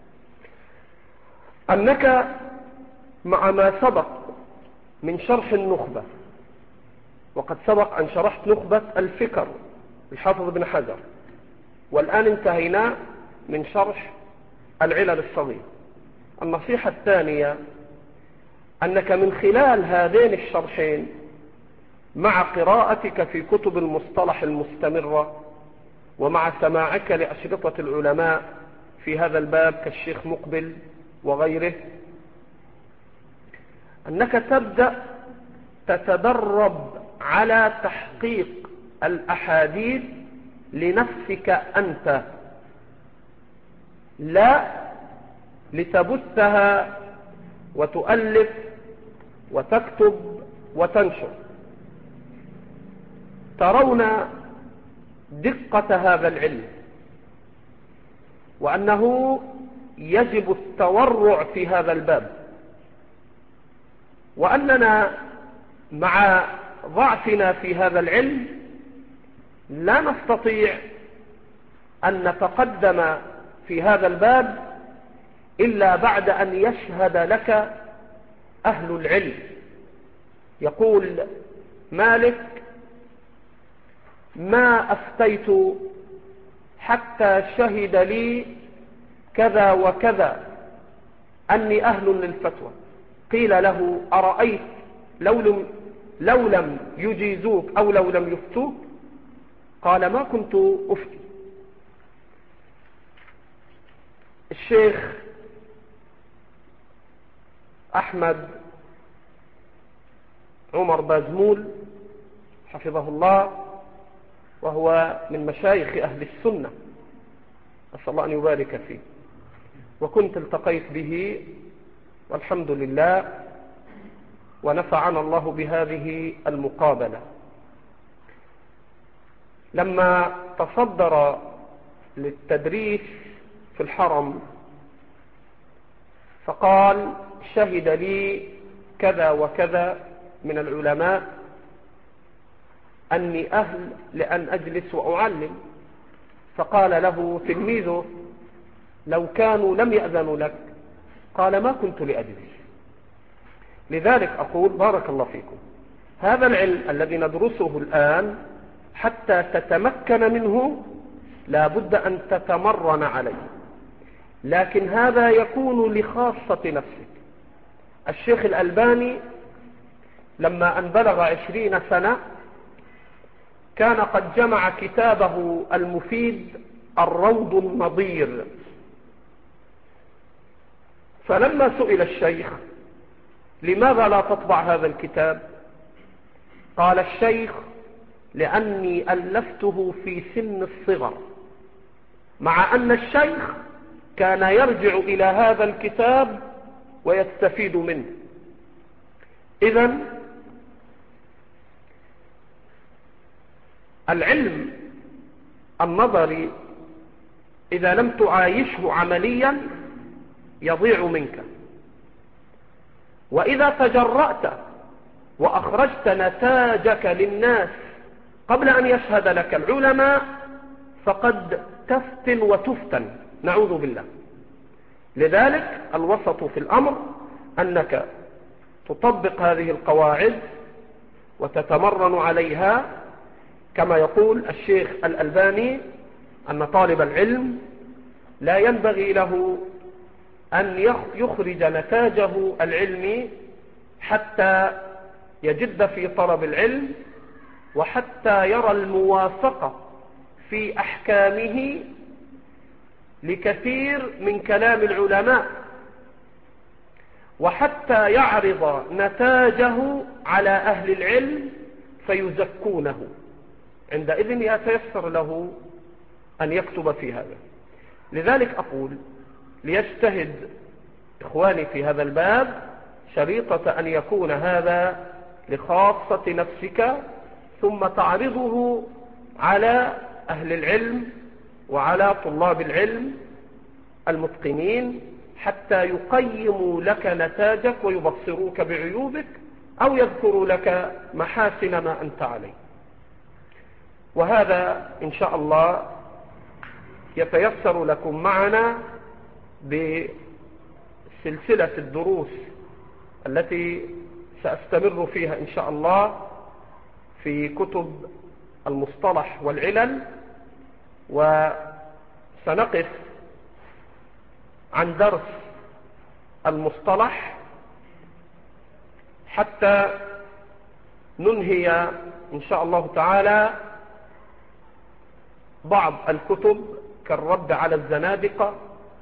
أنك مع ما سبق من شرح النخبة، وقد سبق أن شرحت نخبة الفكر الحافظ ابن حجر، والآن انتهينا من شرح العلل الصغير. النصيحة الثانية أنك من خلال هذين الشرحين مع قراءتك في كتب المصطلح المستمرة ومع سماعك لأشرطة العلماء في هذا الباب كالشيخ مقبل وغيره، أنك تبدأ تتدرب على تحقيق الأحاديث لنفسك أنت، لا لتبثها وتؤلف وتكتب وتنشر. ترون دقة هذا العلم وأنه يجب التورع في هذا الباب، وأننا مع ضعفنا في هذا العلم لا نستطيع أن نتقدم في هذا الباب إلا بعد أن يشهد لك أهل العلم. يقول مالك: ما أفتيت حتى شهد لي كذا وكذا أني أهل للفتوى. قيل له: أرأيت لو لم يجيزوك أو لو لم يفتوك؟ قال: ما كنت أفتي. الشيخ أحمد عمر بازمول حفظه الله، وهو من مشايخ أهل السنة، أسأل الله أن يبارك فيه. وكنت التقيت به والحمد لله، ونفعنا الله بهذه المقابلة. لما تصدر للتدريس في الحرم فقال: شهد لي كذا وكذا من العلماء أني أهل لأن أجلس وأعلم. فقال له تلميذه: لو كانوا لم يأذنوا لك. قال: ما كنت لأجلس. لذلك أقول بارك الله فيكم، هذا العلم الذي ندرسه الآن حتى تتمكن منه لا بد أن تتمرن عليه، لكن هذا يكون لخاصة نفسك. الشيخ الألباني لما أن بلغ 20 سنة كان قد جمع كتابه المفيد الروض النضير. فلما سئل الشيخ: لماذا لا تطبع هذا الكتاب؟ قال الشيخ: لأني ألفته في سن الصغر، مع أن الشيخ كان يرجع إلى هذا الكتاب ويستفيد منه. إذن العلم النظري إذا لم تعايشه عمليا يضيع منك، وإذا تجرأت وأخرجت نتاجك للناس قبل أن يشهد لك العلماء فقد تفتن وتفتن، نعوذ بالله. لذلك الوسط في الأمر أنك تطبق هذه القواعد وتتمرن عليها، كما يقول الشيخ الألباني أن طالب العلم لا ينبغي له أن يخرج نتاجه العلمي حتى يجد في طلب العلم، وحتى يرى الموافقة في أحكامه لكثير من كلام العلماء، وحتى يعرض نتاجه على أهل العلم فيزكونه. عندئذ يتيسر له أن يكتب في هذا. لذلك أقول ليجتهد إخواني في هذا الباب، شريطة أن يكون هذا لخاصة نفسك، ثم تعرضه على أهل العلم وعلى طلاب العلم المتقنين حتى يقيموا لك نتاجك ويبصروك بعيوبك أو يذكروا لك محاسن ما أنت عليه. وهذا إن شاء الله يتيسر لكم معنا بسلسلة الدروس التي سأستمر فيها إن شاء الله في كتب المصطلح والعلل، وسنقف عن درس المصطلح حتى ننهي إن شاء الله تعالى بعض الكتب كالرد على الزنادقة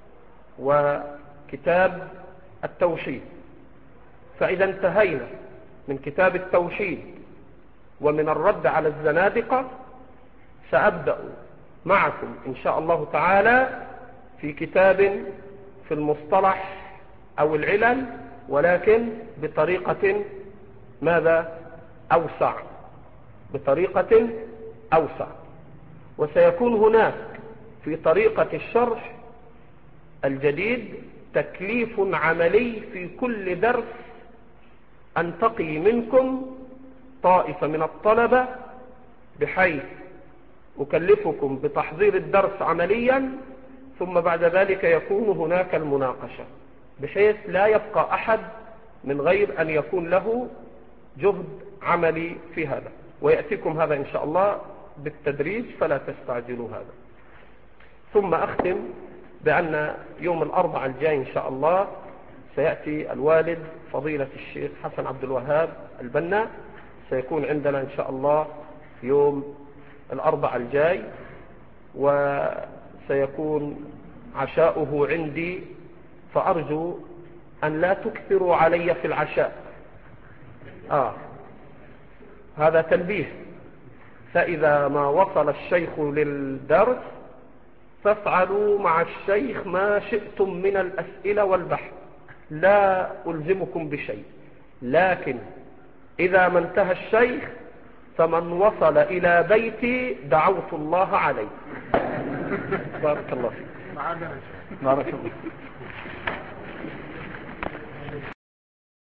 وكتاب التوحيد. فإذا انتهينا من كتاب التوحيد ومن الرد على الزنادقة سأبدأ معكم إن شاء الله تعالى في كتاب في المصطلح أو العلل، ولكن بطريقة ماذا؟ أوسع، بطريقة أوسع. وسيكون هناك في طريقة الشرح الجديد تكليف عملي في كل درس أنتقي منكم طائفة من الطلبة، بحيث أكلفكم بتحضير الدرس عمليا، ثم بعد ذلك يكون هناك المناقشة، بحيث لا يبقى أحد من غير أن يكون له جهد عملي في هذا. ويأتيكم هذا إن شاء الله بالتدريج فلا تستعجلوا هذا. ثم أختم بأن يوم الأربعاء الجاي إن شاء الله سيأتي الوالد فضيلة الشيخ حسن عبد الوهاب البنا، سيكون عندنا إن شاء الله يوم الأربعاء الجاي، وسيكون عشاؤه عندي، فأرجو أن لا تكثروا علي في العشاء. هذا تنبيه. فإذا ما وصل الشيخ للدرس فافعلوا مع الشيخ ما شئتم من الأسئلة والبحث، لا ألزمكم بشيء، لكن إذا ما انتهى الشيخ فمن وصل إلى بيتي دعوت الله عليه. بارك الله فيك. معنا بارك الله.